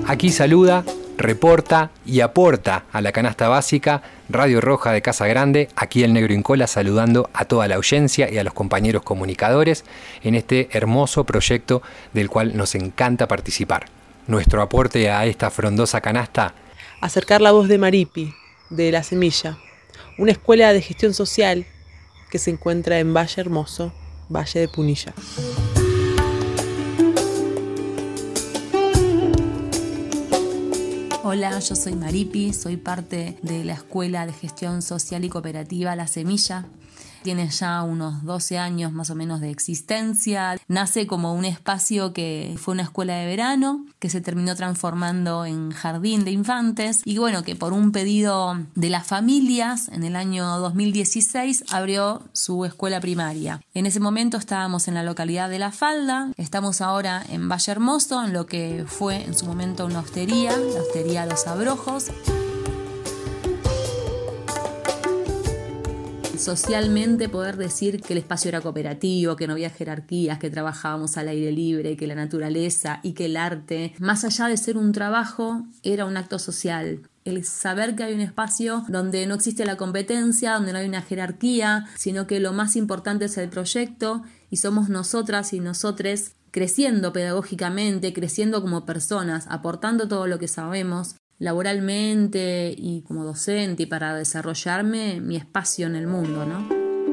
Aquí saluda, reporta y aporta a la canasta básica Radio Roja de Casa Grande, aquí el Negro Incola saludando a toda la audiencia y a los compañeros comunicadores en este hermoso proyecto del cual nos encanta participar. Nuestro aporte a esta frondosa canasta: acercar la voz de Maripi, de La Semilla, una escuela de gestión social que se encuentra en Valle Hermoso, Valle de Punilla. Hola, yo soy Maripi, soy parte de la Escuela de Gestión Social y Cooperativa La Semilla. Tiene ya unos 12 años más o menos de existencia. Nace como un espacio que fue una escuela de verano, que se terminó transformando en jardín de infantes y bueno, que por un pedido de las familias en el año 2016 abrió su escuela primaria. En ese momento estábamos en la localidad de La Falda, estamos ahora en Valle Hermoso, en lo que fue en su momento una hostería, la hostería Los Abrojos. Socialmente poder decir que el espacio era cooperativo, que no había jerarquías, que trabajábamos al aire libre, que la naturaleza y que el arte, más allá de ser un trabajo, era un acto social. El saber que hay un espacio donde no existe la competencia, donde no hay una jerarquía, sino que lo más importante es el proyecto y somos nosotras y nosotres creciendo pedagógicamente, creciendo como personas, aportando todo lo que sabemos laboralmente y como docente y para desarrollarme mi espacio en el mundo, ¿no?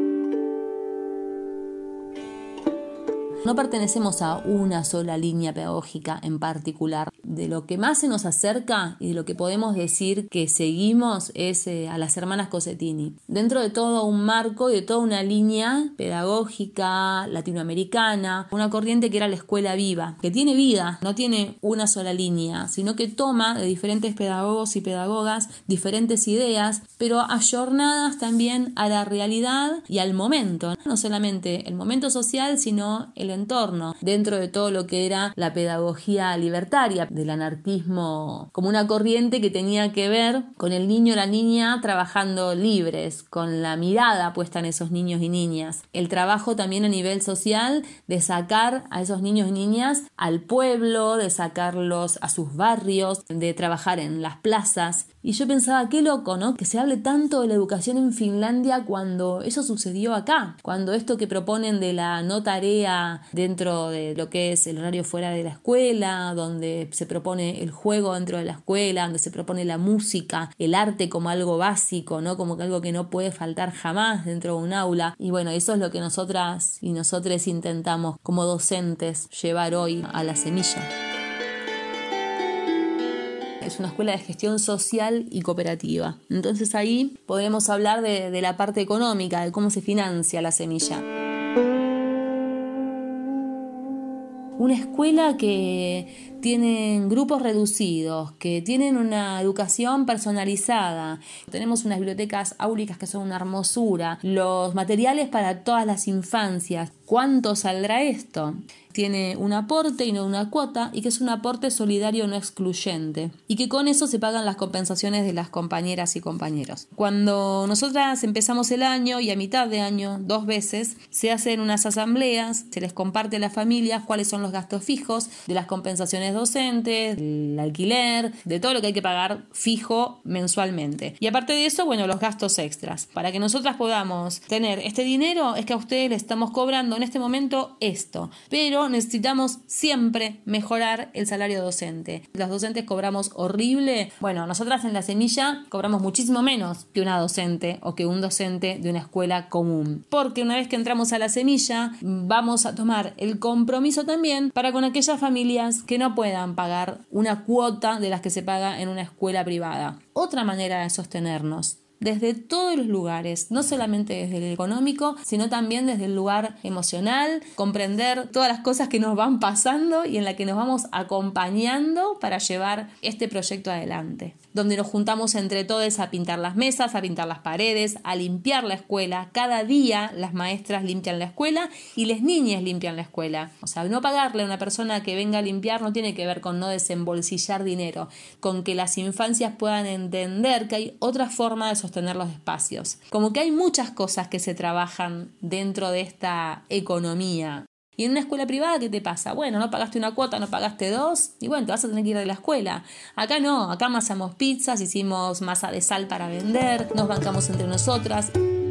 No pertenecemos a una sola línea pedagógica en particular. De lo que más se nos acerca y de lo que podemos decir que seguimos es a las hermanas Cossettini. Dentro de todo un marco y de toda una línea pedagógica latinoamericana, una corriente que era la escuela viva, que tiene vida, no tiene una sola línea, sino que toma de diferentes pedagogos y pedagogas diferentes ideas, pero ayornadas también a la realidad y al momento. No solamente el momento social, sino el entorno, dentro de todo lo que era la pedagogía libertaria del anarquismo, como una corriente que tenía que ver con el niño o la niña trabajando libres, con la mirada puesta en esos niños y niñas. El trabajo también a nivel social de sacar a esos niños y niñas al pueblo, de sacarlos a sus barrios, de trabajar en las plazas. Y yo pensaba, qué loco, ¿no? Que se hable tanto de la educación en Finlandia cuando eso sucedió acá, cuando esto que proponen de la no tarea dentro de lo que es el horario fuera de la escuela, donde se propone el juego dentro de la escuela, donde se propone la música, el arte como algo básico, ¿no? Como algo que no puede faltar jamás dentro de un aula. Y bueno, eso es lo que nosotras y nosotres intentamos como docentes llevar hoy a La Semilla. Es una escuela de gestión social y cooperativa. Entonces ahí podemos hablar de la parte económica, de cómo se financia La Semilla. Una escuela que tienen grupos reducidos, que tienen una educación personalizada. Tenemos unas bibliotecas áulicas que son una hermosura, los materiales para todas las infancias. ¿Cuánto saldrá esto? Tiene un aporte y no una cuota, y que es un aporte solidario no excluyente, y que con eso se pagan las compensaciones de las compañeras y compañeros. Cuando nosotras empezamos el año y a mitad de año, 2 veces, se hacen unas asambleas, se les comparte a las familias cuáles son los gastos fijos de las compensaciones docentes, del alquiler, de todo lo que hay que pagar fijo mensualmente. Y aparte de eso, bueno, los gastos extras. Para que nosotras podamos tener este dinero, es que a ustedes les estamos cobrando en este momento esto, pero necesitamos siempre mejorar el salario docente. Los docentes cobramos horrible. Bueno, nosotras en La Semilla cobramos muchísimo menos que una docente o que un docente de una escuela común. Porque una vez que entramos a La Semilla, vamos a tomar el compromiso también para con aquellas familias que no puedan pagar una cuota de las que se paga en una escuela privada. Otra manera de sostenernos desde todos los lugares, no solamente desde el económico, sino también desde el lugar emocional, comprender todas las cosas que nos van pasando y en la que nos vamos acompañando para llevar este proyecto adelante. Donde nos juntamos entre todos a pintar las mesas, a pintar las paredes, a limpiar la escuela. Cada día las maestras limpian la escuela y las niñas limpian la escuela. O sea, no pagarle a una persona que venga a limpiar no tiene que ver con no desembolsillar dinero, con que las infancias puedan entender que hay otra forma de sostener los espacios. Como que hay muchas cosas que se trabajan dentro de esta economía. Y en una escuela privada, ¿qué te pasa? Bueno, no pagaste una cuota, no pagaste dos, y bueno, te vas a tener que ir de la escuela. Acá no, acá amasamos pizzas, hicimos masa de sal para vender, nos bancamos entre nosotras.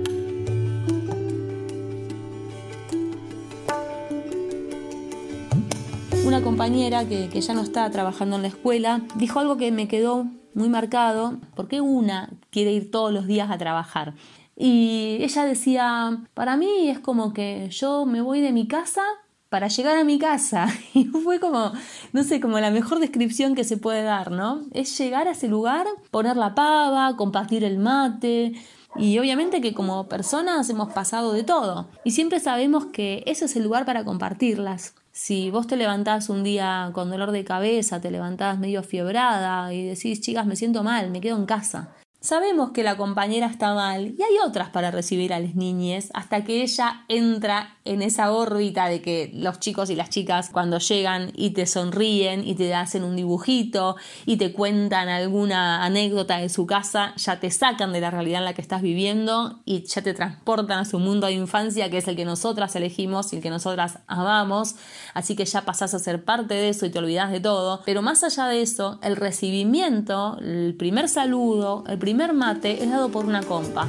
Una compañera que ya no está trabajando en la escuela dijo algo que me quedó muy marcado. ¿Por qué una quiere ir todos los días a trabajar? Y ella decía, para mí es como que yo me voy de mi casa para llegar a mi casa. Y fue como, no sé, como la mejor descripción que se puede dar, ¿no? Es llegar a ese lugar, poner la pava, compartir el mate. Y obviamente que como personas hemos pasado de todo. Y siempre sabemos que ese es el lugar para compartirlas. Si vos te levantás un día con dolor de cabeza, te levantás medio fiebrada y decís, chicas, me siento mal, me quedo en casa. Sabemos que la compañera está mal y hay otras para recibir a las niñas hasta que ella entra en esa órbita de que los chicos y las chicas cuando llegan y te sonríen y te hacen un dibujito y te cuentan alguna anécdota de su casa, ya te sacan de la realidad en la que estás viviendo y ya te transportan a su mundo de infancia, que es el que nosotras elegimos y el que nosotras amamos. Así que ya pasás a ser parte de eso y te olvidás de todo. Pero más allá de eso, el recibimiento, el primer saludo, el primer mate es dado por una compa.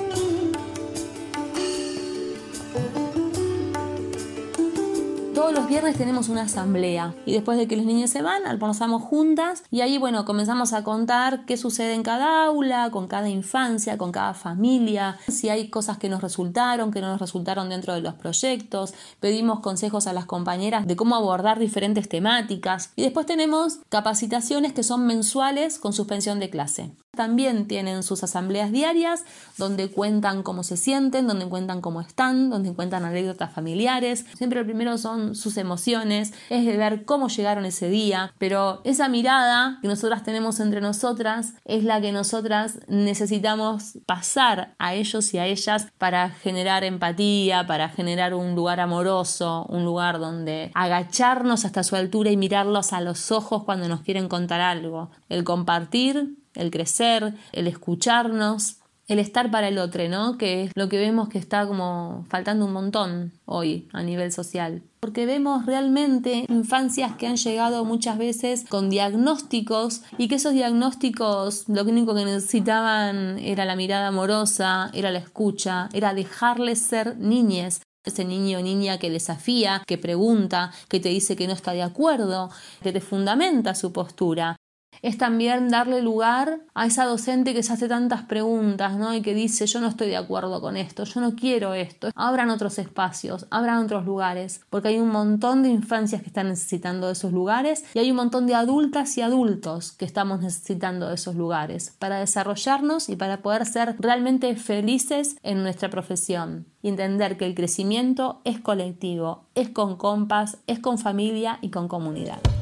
Todos los viernes tenemos una asamblea y después de que los niños se van, almorzamos juntas y ahí, bueno, comenzamos a contar qué sucede en cada aula, con cada infancia, con cada familia, si hay cosas que nos resultaron, que no nos resultaron dentro de los proyectos. Pedimos consejos a las compañeras de cómo abordar diferentes temáticas y después tenemos capacitaciones que son mensuales con suspensión de clase. También tienen sus asambleas diarias donde cuentan cómo se sienten, donde cuentan cómo están, donde cuentan anécdotas familiares. Siempre lo primero son sus emociones, es de ver cómo llegaron ese día, pero esa mirada que nosotras tenemos entre nosotras es la que nosotras necesitamos pasar a ellos y a ellas para generar empatía, para generar un lugar amoroso, un lugar donde agacharnos hasta su altura y mirarlos a los ojos cuando nos quieren contar algo. El compartir, el crecer, el escucharnos, el estar para el otro, ¿no? Que es lo que vemos que está como faltando un montón hoy a nivel social. Porque vemos realmente infancias que han llegado muchas veces con diagnósticos y que esos diagnósticos lo único que necesitaban era la mirada amorosa, era la escucha, era dejarles ser niñes. Ese niño o niña que desafía, que pregunta, que te dice que no está de acuerdo, que te fundamenta su postura. Es también darle lugar a esa docente que se hace tantas preguntas, ¿no? Y que dice, yo no estoy de acuerdo con esto, yo no quiero esto. Abran otros espacios, abran otros lugares, porque hay un montón de infancias que están necesitando de esos lugares y hay un montón de adultas y adultos que estamos necesitando de esos lugares para desarrollarnos y para poder ser realmente felices en nuestra profesión. Y entender que el crecimiento es colectivo, es con compas, es con familia y con comunidad.